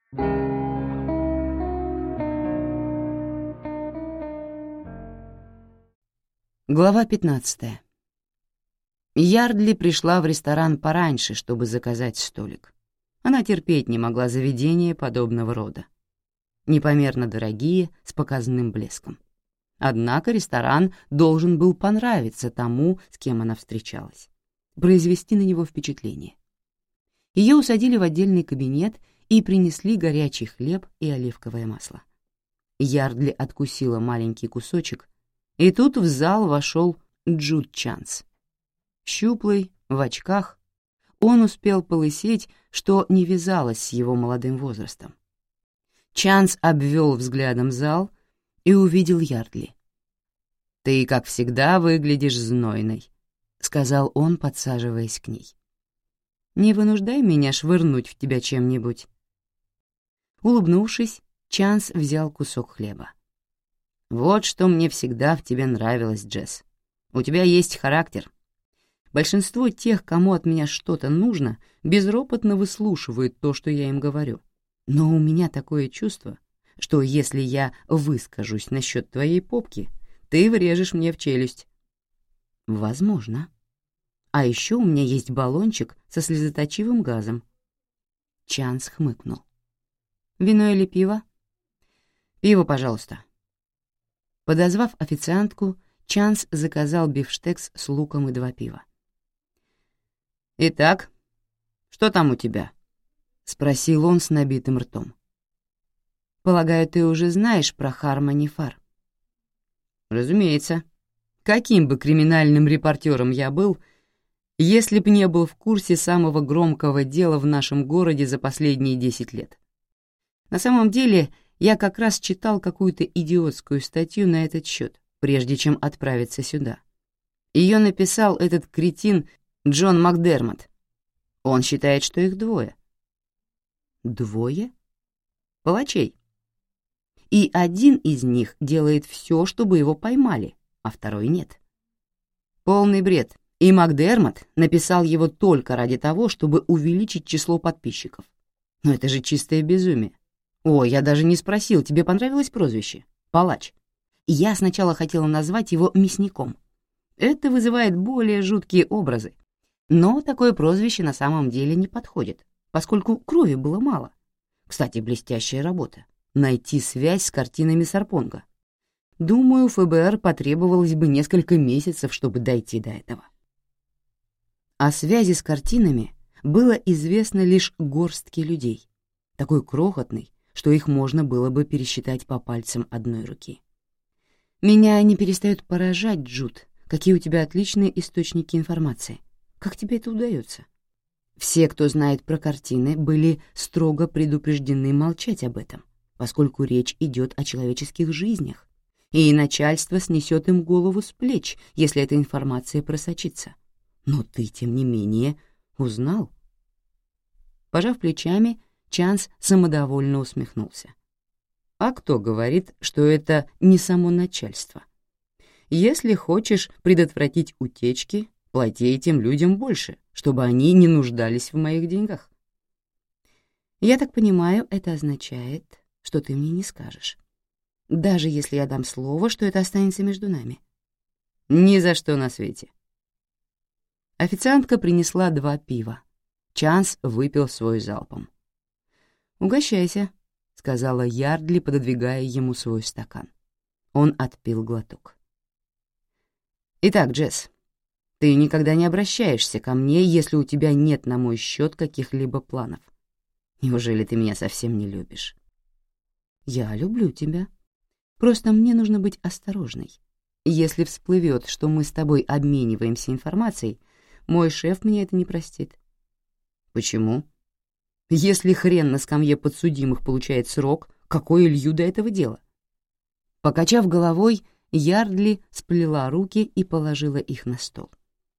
Глава 15. Ярдли пришла в ресторан пораньше, чтобы заказать столик. Она терпеть не могла заведения подобного рода. Непомерно дорогие, с показным блеском. Однако ресторан должен был понравиться тому, с кем она встречалась, произвести на него впечатление. Ее усадили в отдельный кабинет и принесли горячий хлеб и оливковое масло. Ярдли откусила маленький кусочек, и тут в зал вошел Джуд Чанс. Щуплый, в очках, он успел полысеть, что не вязалось с его молодым возрастом. Чанс обвел взглядом зал и увидел Ярдли. «Ты, как всегда, выглядишь знойной», — сказал он, подсаживаясь к ней. «Не вынуждай меня швырнуть в тебя чем-нибудь». Улыбнувшись, Чанс взял кусок хлеба. «Вот что мне всегда в тебе нравилось, Джесс. У тебя есть характер. Большинство тех, кому от меня что-то нужно, безропотно выслушивают то, что я им говорю. Но у меня такое чувство, что если я выскажусь насчет твоей попки, ты врежешь мне в челюсть». «Возможно. А еще у меня есть баллончик со слезоточивым газом». Чанс хмыкнул. «Вино или пиво?» «Пиво, пожалуйста». Подозвав официантку, Чанс заказал бифштекс с луком и 2 пива. «Итак, что там у тебя?» — спросил он с набитым ртом. «Полагаю, ты уже знаешь про Хармони Фар?» «Разумеется. Каким бы криминальным репортером я был, если б не был в курсе самого громкого дела в нашем городе за последние 10 лет. На самом деле, я как раз читал какую-то идиотскую статью на этот счет, прежде чем отправиться сюда. Ее написал этот кретин Джон Макдермот. Он считает, что их 2. 2? Палачей. И один из них делает все, чтобы его поймали, а второй нет. Полный бред. И Макдермот написал его только ради того, чтобы увеличить число подписчиков. Но это же чистое безумие. О, я даже не спросил, тебе понравилось прозвище? Палач. Я сначала хотела назвать его мясником. Это вызывает более жуткие образы. Но такое прозвище на самом деле не подходит, поскольку крови было мало. Кстати, блестящая работа. Найти связь с картинами Сарпонга. Думаю, ФБР потребовалось бы несколько месяцев, чтобы дойти до этого. О связи с картинами было известно лишь горстке людей, такой крохотной, что их можно было бы пересчитать по пальцам одной руки. Меня не перестают поражать, Джуд, какие у тебя отличные источники информации. Как тебе это удается? Все, кто знает про картины, были строго предупреждены молчать об этом, поскольку речь идет о человеческих жизнях, и начальство снесет им голову с плеч, если эта информация просочится. Но ты, тем не менее, узнал. Пожав плечами, Чанс самодовольно усмехнулся. А кто говорит, что это не само начальство? Если хочешь предотвратить утечки, плати этим людям больше, чтобы они не нуждались в моих деньгах. Я так понимаю, это означает, что ты мне не скажешь. Даже если я дам слово, что это останется между нами. Ни за что на свете. Официантка принесла 2 пива. Чанс выпил свой залпом. «Угощайся», — сказала Ярдли, пододвигая ему свой стакан. Он отпил глоток. «Итак, Джесс, ты никогда не обращаешься ко мне, если у тебя нет на мой счет каких-либо планов. Неужели ты меня совсем не любишь?» «Я люблю тебя. Просто мне нужно быть осторожной. Если всплывет, что мы с тобой обмениваемся информацией, мой шеф мне это не простит». «Почему? Если хрен на скамье подсудимых получает срок, какое илью до этого дело?» Покачав головой, Ярдли сплела руки и положила их на стол.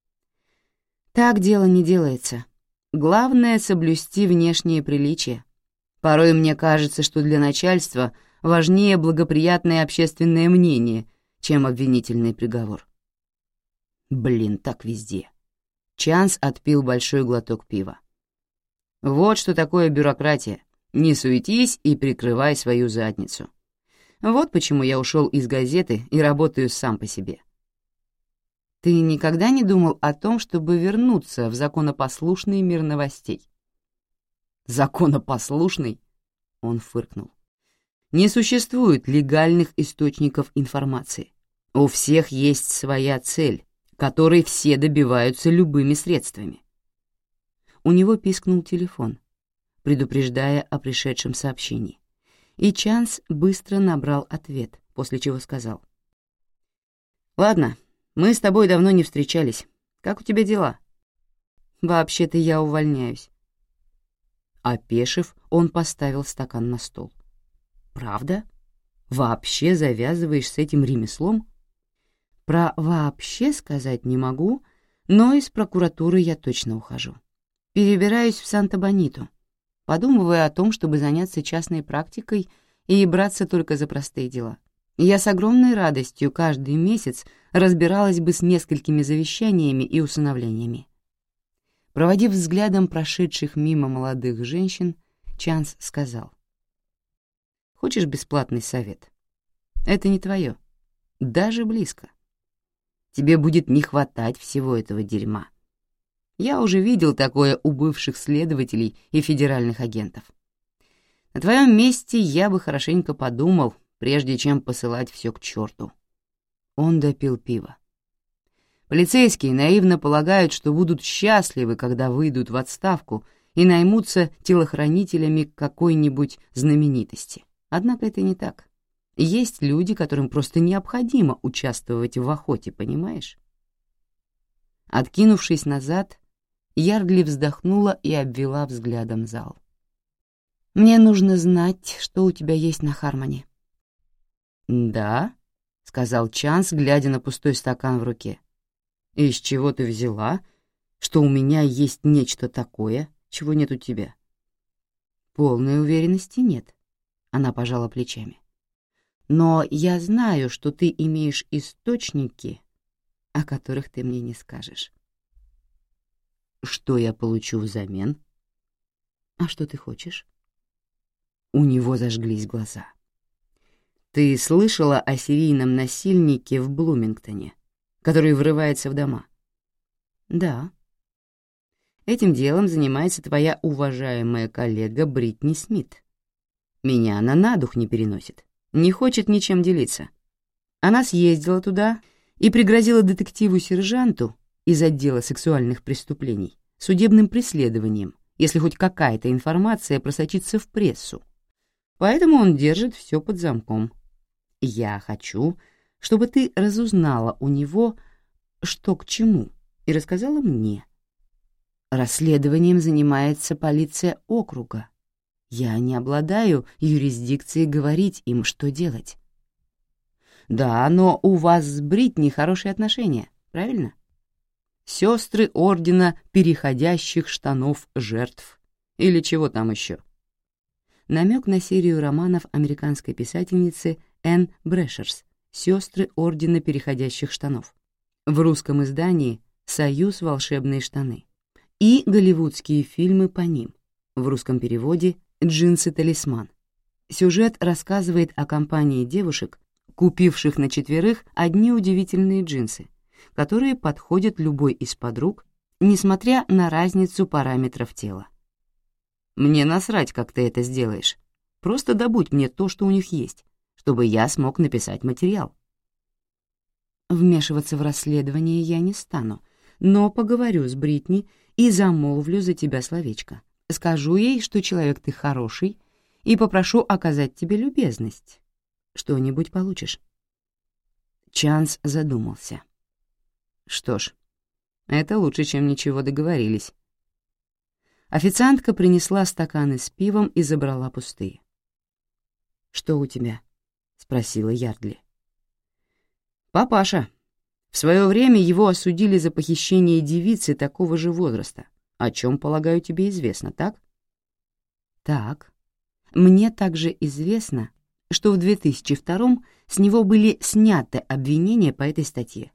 «Так дело не делается. Главное — соблюсти внешние приличия. Порой мне кажется, что для начальства важнее благоприятное общественное мнение, чем обвинительный приговор». Блин, так везде. Чанс отпил большой глоток пива. «Вот что такое бюрократия. Не суетись и прикрывай свою задницу. Вот почему я ушел из газеты и работаю сам по себе. Ты никогда не думал о том, чтобы вернуться в законопослушный мир новостей? Законопослушный? Он фыркнул. Не существует легальных источников информации. У всех есть своя цель, которой все добиваются любыми средствами. У него пискнул телефон, предупреждая о пришедшем сообщении, и Чанс быстро набрал ответ, после чего сказал: «Ладно, мы с тобой давно не встречались. Как у тебя дела?» «Вообще-то я увольняюсь». Опешив, он поставил стакан на стол. «Правда? Вообще завязываешь с этим ремеслом?» «Про «вообще» сказать не могу, но из прокуратуры я точно ухожу. Перебираюсь в Санта-Бониту, подумывая о том, чтобы заняться частной практикой и браться только за простые дела. Я с огромной радостью каждый месяц разбиралась бы с несколькими завещаниями и усыновлениями». Проводив взглядом прошедших мимо молодых женщин, Чанс сказал: «Хочешь бесплатный совет? Это не твое, даже близко. Тебе будет не хватать всего этого дерьма. Я уже видел такое у бывших следователей и федеральных агентов. На твоем месте я бы хорошенько подумал, прежде чем посылать все к черту». Он допил пиво. Полицейские наивно полагают, что будут счастливы, когда выйдут в отставку и наймутся телохранителями какой-нибудь знаменитости. Однако это не так. Есть люди, которым просто необходимо участвовать в охоте, понимаешь? Откинувшись назад, Ярдли вздохнула и обвела взглядом зал. «Мне нужно знать, что у тебя есть на Хармоне». «Да?» — сказал Чанс, глядя на пустой стакан в руке. «Из чего ты взяла, что у меня есть нечто такое, чего нет у тебя?» «Полной уверенности нет», — она пожала плечами. «Но я знаю, что ты имеешь источники, о которых ты мне не скажешь». «Что я получу взамен?» «А что ты хочешь?» У него зажглись глаза. «Ты слышала о серийном насильнике в Блумингтоне, который врывается в дома?» «Да». «Этим делом занимается твоя уважаемая коллега Бритни Смит. Меня она на дух не переносит, не хочет ничем делиться. Она съездила туда и пригрозила детективу-сержанту из отдела сексуальных преступлений судебным преследованием, если хоть какая-то информация просочится в прессу. Поэтому он держит все под замком. Я хочу, чтобы ты разузнала у него, что к чему, и рассказала мне. Расследованием занимается полиция округа. Я не обладаю юрисдикцией говорить им, что делать». «Да, но у вас с Бритни хорошие отношения, правильно? Сестры ордена переходящих штанов жертв. Или чего там еще?» Намек на серию романов американской писательницы Энн Брэшерс «Сестры ордена переходящих штанов». В русском издании «Союз волшебные штаны» и голливудские фильмы по ним, в русском переводе «Джинсы-талисман». Сюжет рассказывает о компании девушек, купивших на четверых одни удивительные джинсы, которые подходят любой из подруг, несмотря на разницу параметров тела. «Мне насрать, как ты это сделаешь. Просто добудь мне то, что у них есть, чтобы я смог написать материал». Вмешиваться в расследование я не стану, но поговорю с Бритни и замолвлю за тебя словечко. Скажу ей, что человек ты хороший, и попрошу оказать тебе любезность. Что-нибудь получишь». Чанс задумался. «Что ж, это лучше, чем ничего, договорились». Официантка принесла стаканы с пивом и забрала пустые. «Что у тебя?» — спросила Ярдли. «Папаша. В свое время его осудили за похищение девицы такого же возраста, о чем, полагаю, тебе известно, так?» «Так. Мне также известно, что в 2002-м с него были сняты обвинения по этой статье».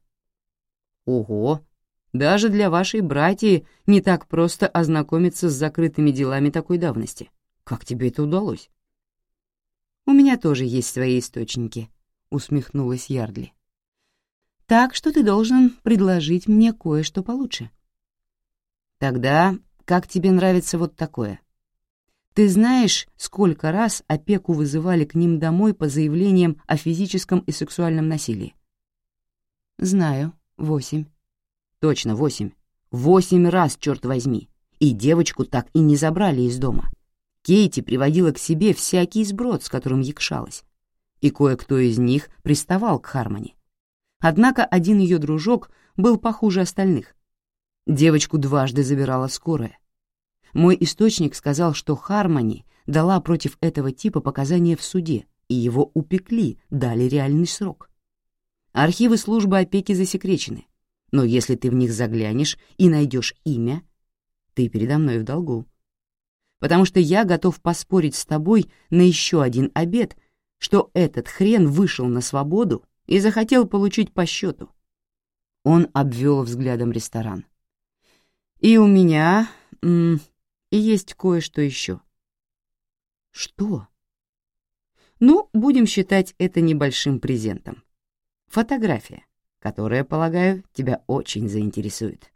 «Ого! Даже для вашей братьи не так просто ознакомиться с закрытыми делами такой давности. Как тебе это удалось? У меня тоже есть свои источники, усмехнулась Ярдли. Так что ты должен предложить мне кое-что получше. Тогда как тебе нравится вот такое? Ты знаешь, сколько раз опеку вызывали к ним домой по заявлениям о физическом и сексуальном насилии? Знаю, 8. Точно, 8. 8 раз, черт возьми. И девочку так и не забрали из дома. Кейти приводила к себе всякий сброд, с которым якшалась. И кое-кто из них приставал к Хармони. Однако один ее дружок был похуже остальных. Девочку дважды забирала скорая. Мой источник сказал, что Хармони дала против этого типа показания в суде, и его упекли, дали реальный срок. Архивы службы опеки засекречены, но если ты в них заглянешь и найдешь имя, ты передо мной в долгу. Потому что я готов поспорить с тобой на еще один обед, что этот хрен вышел на свободу и захотел получить по счету. Он обвел взглядом ресторан. И у меня есть кое-что еще. Что? Ну, будем считать это небольшим презентом. Фотография, которая, полагаю, тебя очень заинтересует.